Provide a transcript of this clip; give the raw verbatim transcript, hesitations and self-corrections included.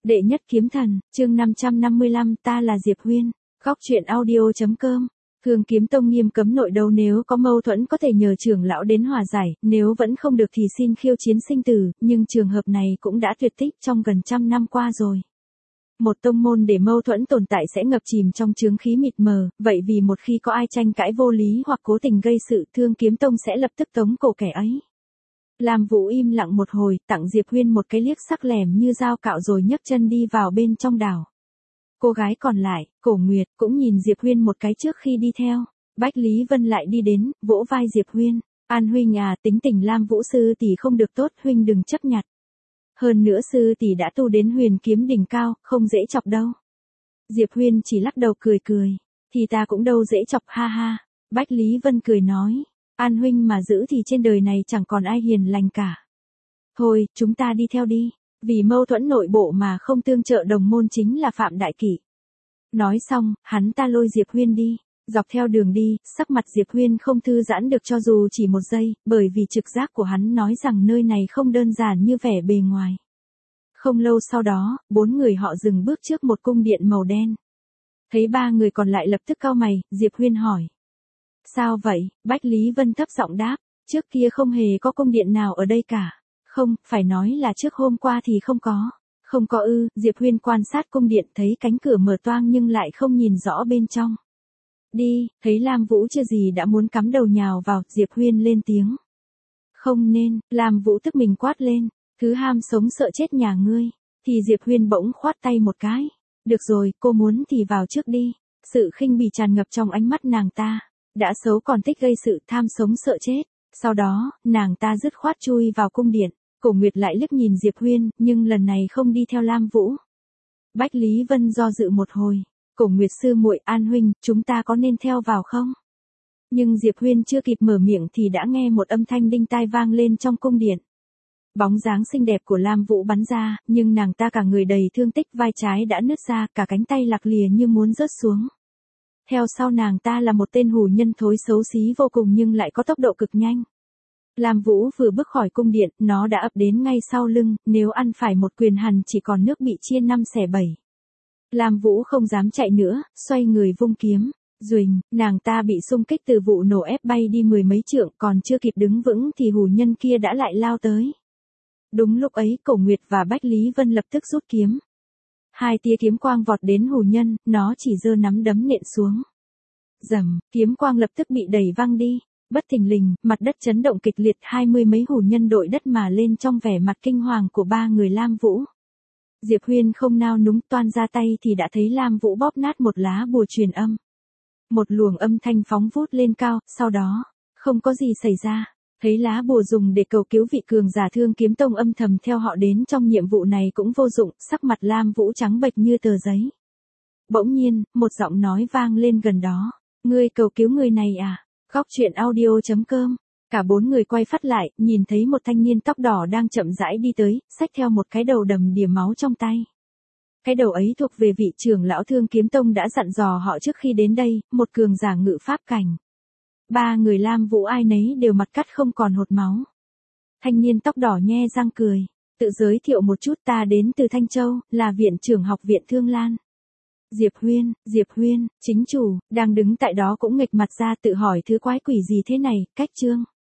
Đệ nhất kiếm thần, chương năm trăm năm mươi lăm, ta là Diệp Huyên. Góc truyện audio.com. Thương Kiếm Tông nghiêm cấm nội đấu, nếu có mâu thuẫn có thể nhờ trưởng lão đến hòa giải, nếu vẫn không được thì xin khiêu chiến sinh tử, nhưng trường hợp này cũng đã tuyệt tích trong gần trăm năm qua rồi. Một tông môn để mâu thuẫn tồn tại sẽ ngập chìm trong chướng khí mịt mờ, vậy vì một khi có ai tranh cãi vô lý hoặc cố tình gây sự, Thương Kiếm Tông sẽ lập tức tống cổ kẻ ấy. Lam Vũ im lặng một hồi, tặng Diệp Huyên một cái liếc sắc lẻm như dao cạo rồi nhấc chân đi vào bên trong đảo. Cô gái còn lại, Cổ Nguyệt, cũng nhìn Diệp Huyên một cái trước khi đi theo. Bách Lý Vân lại đi đến, vỗ vai Diệp Huyên. An huynh à, tính tình Lam Vũ sư tỷ không được tốt, huynh đừng chấp nhặt. Hơn nữa sư tỷ đã tu đến huyền kiếm đỉnh cao, không dễ chọc đâu. Diệp Huyên chỉ lắc đầu cười cười. Thì ta cũng đâu dễ chọc, ha ha. Bách Lý Vân cười nói. An huynh mà giữ thì trên đời này chẳng còn ai hiền lành cả. Thôi, chúng ta đi theo đi. Vì mâu thuẫn nội bộ mà không tương trợ đồng môn chính là phạm đại kỷ. Nói xong, hắn ta lôi Diệp Huyên đi. Dọc theo đường đi, sắc mặt Diệp Huyên không thư giãn được cho dù chỉ một giây, bởi vì trực giác của hắn nói rằng nơi này không đơn giản như vẻ bề ngoài. Không lâu sau đó, bốn người họ dừng bước trước một cung điện màu đen. Thấy ba người còn lại lập tức cau mày, Diệp Huyên hỏi. Sao vậy? Bách Lý Vân thấp giọng đáp, trước kia không hề có cung điện nào ở đây cả. Không, phải nói là trước hôm qua thì không có. Không có ư, Diệp Huyên quan sát cung điện thấy cánh cửa mở toang nhưng lại không nhìn rõ bên trong. Đi, thấy Lam Vũ chưa gì đã muốn cắm đầu nhào vào, Diệp Huyên lên tiếng. Không nên, Lam Vũ tức mình quát lên, thứ ham sống sợ chết nhà ngươi. Thì Diệp Huyên bỗng khoát tay một cái. Được rồi, cô muốn thì vào trước đi. Sự khinh bỉ tràn ngập trong ánh mắt nàng ta. Đã xấu còn thích gây sự, tham sống sợ chết. Sau đó, nàng ta dứt khoát chui vào cung điện. Cổ Nguyệt lại liếc nhìn Diệp Huyên, nhưng lần này không đi theo Lam Vũ. Bách Lý Vân do dự một hồi. Cổ Nguyệt sư muội, An huynh, chúng ta có nên theo vào không? Nhưng Diệp Huyên chưa kịp mở miệng thì đã nghe một âm thanh đinh tai vang lên trong cung điện. Bóng dáng xinh đẹp của Lam Vũ bắn ra, nhưng nàng ta cả người đầy thương tích, vai trái đã nứt ra, cả cánh tay lạc lìa như muốn rớt xuống. Theo sau nàng ta là một tên hủ nhân thối xấu xí vô cùng nhưng lại có tốc độ cực nhanh. Lam Vũ vừa bước khỏi cung điện, nó đã ập đến ngay sau lưng, nếu ăn phải một quyền hằn chỉ còn nước bị chia năm xẻ bảy. Lam Vũ không dám chạy nữa, xoay người vung kiếm. Duỳnh, nàng ta bị xung kích từ vụ nổ ép bay đi mười mấy trượng, còn chưa kịp đứng vững thì hủ nhân kia đã lại lao tới. Đúng lúc ấy, Cổ Nguyệt và Bách Lý Vân lập tức rút kiếm. Hai tia kiếm quang vọt đến hủ nhân, nó chỉ giơ nắm đấm nện xuống. Rầm, kiếm quang lập tức bị đẩy văng đi. Bất thình lình, mặt đất chấn động kịch liệt, hai mươi mấy hủ nhân đội đất mà lên trong vẻ mặt kinh hoàng của ba người Lam Vũ. Diệp Huyên không nao núng, toan ra tay thì đã thấy Lam Vũ bóp nát một lá bùa truyền âm. Một luồng âm thanh phóng vút lên cao, sau đó, không có gì xảy ra. Thấy lá bùa dùng để cầu cứu vị cường giả Thương Kiếm Tông âm thầm theo họ đến trong nhiệm vụ này cũng vô dụng, sắc mặt Lam Vũ trắng bệch như tờ giấy. Bỗng nhiên, một giọng nói vang lên gần đó. Ngươi cầu cứu người này à? Góc truyện audio.com. Cả bốn người quay phát lại, nhìn thấy một thanh niên tóc đỏ đang chậm rãi đi tới, xách theo một cái đầu đầm đìa máu trong tay. Cái đầu ấy thuộc về vị trưởng lão Thương Kiếm Tông đã dặn dò họ trước khi đến đây, một cường giả ngự pháp cảnh. Ba người Lam Vũ ai nấy đều mặt cắt không còn hột máu. Thanh niên tóc đỏ nhe răng cười. Tự giới thiệu một chút, ta đến từ Thanh Châu, là viện trưởng học viện Thương Lan. Diệp Huyên, Diệp Huyên, chính chủ, đang đứng tại đó cũng nghịch mặt ra tự hỏi thứ quái quỷ gì thế này, cách chương.